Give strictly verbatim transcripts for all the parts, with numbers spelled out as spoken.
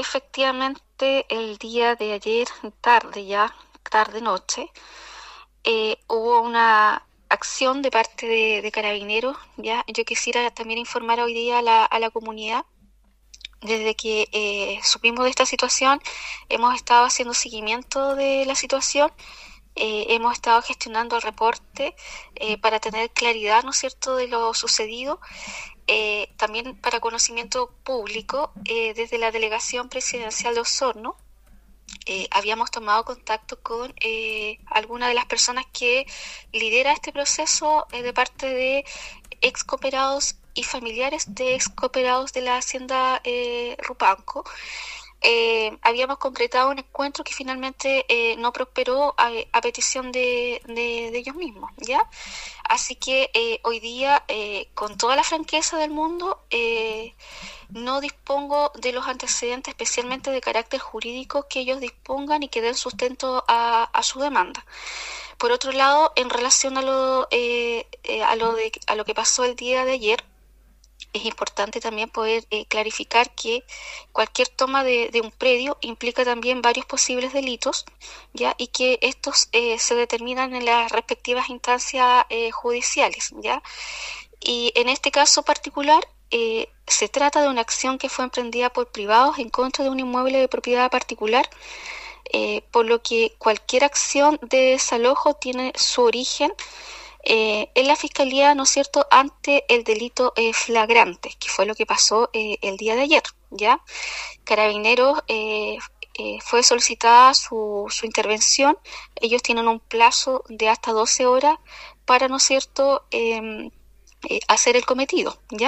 efectivamente el día de ayer, tarde ya, tarde-noche, eh, hubo una acción de parte de, de Carabineros, ¿ya? Yo quisiera también informar hoy día a la, a la comunidad. Desde que eh, supimos de esta situación, hemos estado haciendo seguimiento de la situación, eh, hemos estado gestionando el reporte eh, para tener claridad, ¿no es cierto?, de lo sucedido. Eh, también para conocimiento público, eh, desde la Delegación Presidencial de Osorno, eh, habíamos tomado contacto con eh, alguna de las personas que lidera este proceso eh, de parte de ex cooperados y familiares de ex cooperados de la Hacienda eh, Rupanco. Eh, habíamos concretado un encuentro que finalmente eh, no prosperó a, a petición de, de, de ellos mismos, ¿ya? Así que eh, hoy día, eh, con toda la franqueza del mundo, eh, no dispongo de los antecedentes, especialmente de carácter jurídico, que ellos dispongan y que den sustento a, a su demanda. Por otro lado, en relación a lo, eh, eh, a lo, de, a lo que pasó el día de ayer, es importante también poder eh, clarificar que cualquier toma de, de un predio implica también varios posibles delitos, ya, y que estos eh, se determinan en las respectivas instancias eh, judiciales, ya. Y en este caso particular eh, se trata de una acción que fue emprendida por privados en contra de un inmueble de propiedad particular, eh, por lo que cualquier acción de desalojo tiene su origen Eh, en la Fiscalía, ¿no es cierto?, ante el delito eh, flagrante, que fue lo que pasó eh, el día de ayer, ¿ya? Carabineros eh, eh, fue solicitada su, su intervención. Ellos tienen un plazo de hasta doce horas para, ¿no es cierto?, eh, eh, hacer el cometido, ¿ya?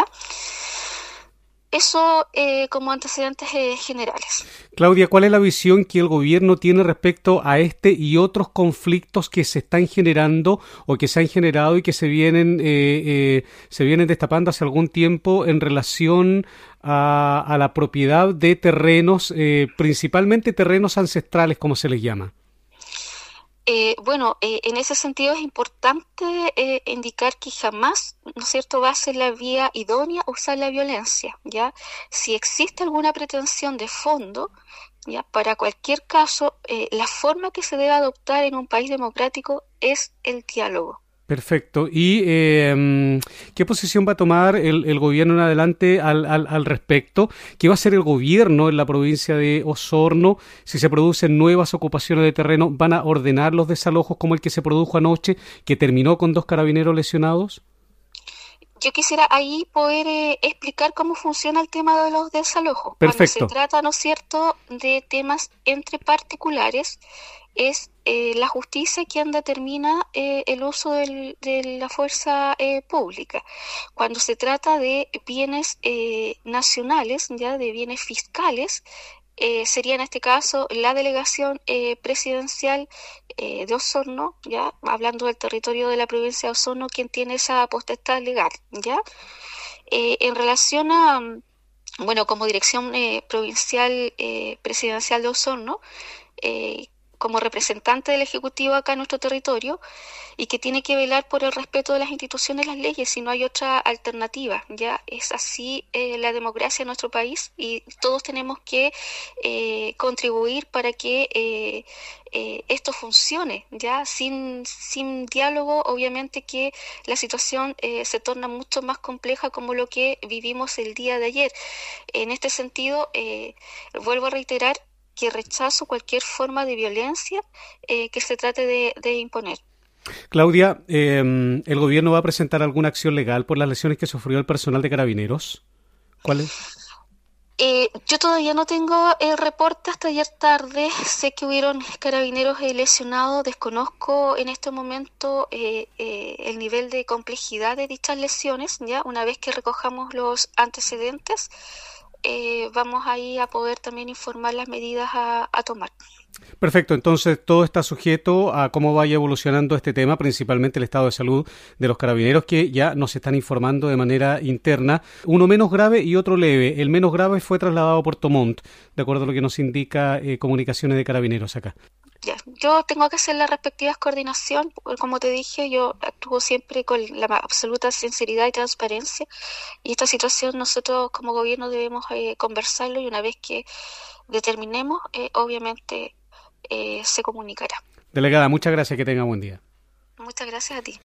Eso eh, como antecedentes eh, generales. Claudia, ¿cuál es la visión que el gobierno tiene respecto a este y otros conflictos que se están generando o que se han generado y que se vienen eh, eh, se vienen destapando hace algún tiempo en relación a, a la propiedad de terrenos, eh, principalmente terrenos ancestrales, como se les llama? Eh, bueno, eh, en ese sentido es importante eh, indicar que jamás, ¿no es cierto?, va a ser la vía idónea usar la violencia, ¿ya? Si existe alguna pretensión de fondo, ¿ya?, para cualquier caso, eh, la forma que se debe adoptar en un país democrático es el diálogo. Perfecto. ¿Y eh, qué posición va a tomar el, el gobierno en adelante al, al, al respecto? ¿Qué va a hacer el gobierno en la provincia de Osorno? Si se producen nuevas ocupaciones de terreno, ¿van a ordenar los desalojos como el que se produjo anoche, que terminó con dos carabineros lesionados? Yo quisiera ahí poder eh, explicar cómo funciona el tema de los desalojos. Cuando se Perfecto. trata, ¿no es cierto?, de temas entre particulares, es eh, la justicia quien determina eh, el uso del, de la fuerza eh, pública. Cuando se trata de bienes eh, nacionales, ya de bienes fiscales, eh, sería en este caso la delegación eh, presidencial eh, de Osorno, ya hablando del territorio de la provincia de Osorno, quien tiene esa potestad legal, ya. Eh, en relación a, bueno, como dirección eh, provincial eh, presidencial de Osorno, eh, como representante del Ejecutivo acá en nuestro territorio, y que tiene que velar por el respeto de las instituciones y las leyes, si no hay otra alternativa, ya es así eh, la democracia en nuestro país, y todos tenemos que eh, contribuir para que eh, eh, esto funcione, ya sin, sin diálogo, obviamente que la situación eh, se torna mucho más compleja, como lo que vivimos el día de ayer. En este sentido, eh, vuelvo a reiterar que rechazo cualquier forma de violencia eh, que se trate de, de imponer. Claudia, eh, ¿el gobierno va a presentar alguna acción legal por las lesiones que sufrió el personal de Carabineros? ¿Cuál es? Eh, yo todavía no tengo el reporte hasta ayer tarde. Sé que hubieron carabineros eh, lesionados. Desconozco en este momento eh, eh, el nivel de complejidad de dichas lesiones. Ya una vez que recojamos los antecedentes, eh, vamos ahí a poder también informar las medidas a, a tomar. Perfecto, entonces todo está sujeto a cómo vaya evolucionando este tema, principalmente el estado de salud de los carabineros, que ya nos están informando de manera interna, uno menos grave y otro leve. El menos grave fue trasladado a Puerto Montt, de acuerdo a lo que nos indica eh, comunicaciones de carabineros acá. Ya, yo tengo que hacer las respectivas coordinación, como te dije, yo actúo siempre con la absoluta sinceridad y transparencia, y esta situación nosotros como gobierno debemos eh, conversarlo, y una vez que determinemos, eh, obviamente eh, se comunicará. Delegada, muchas gracias, que tenga buen día. Muchas gracias a ti.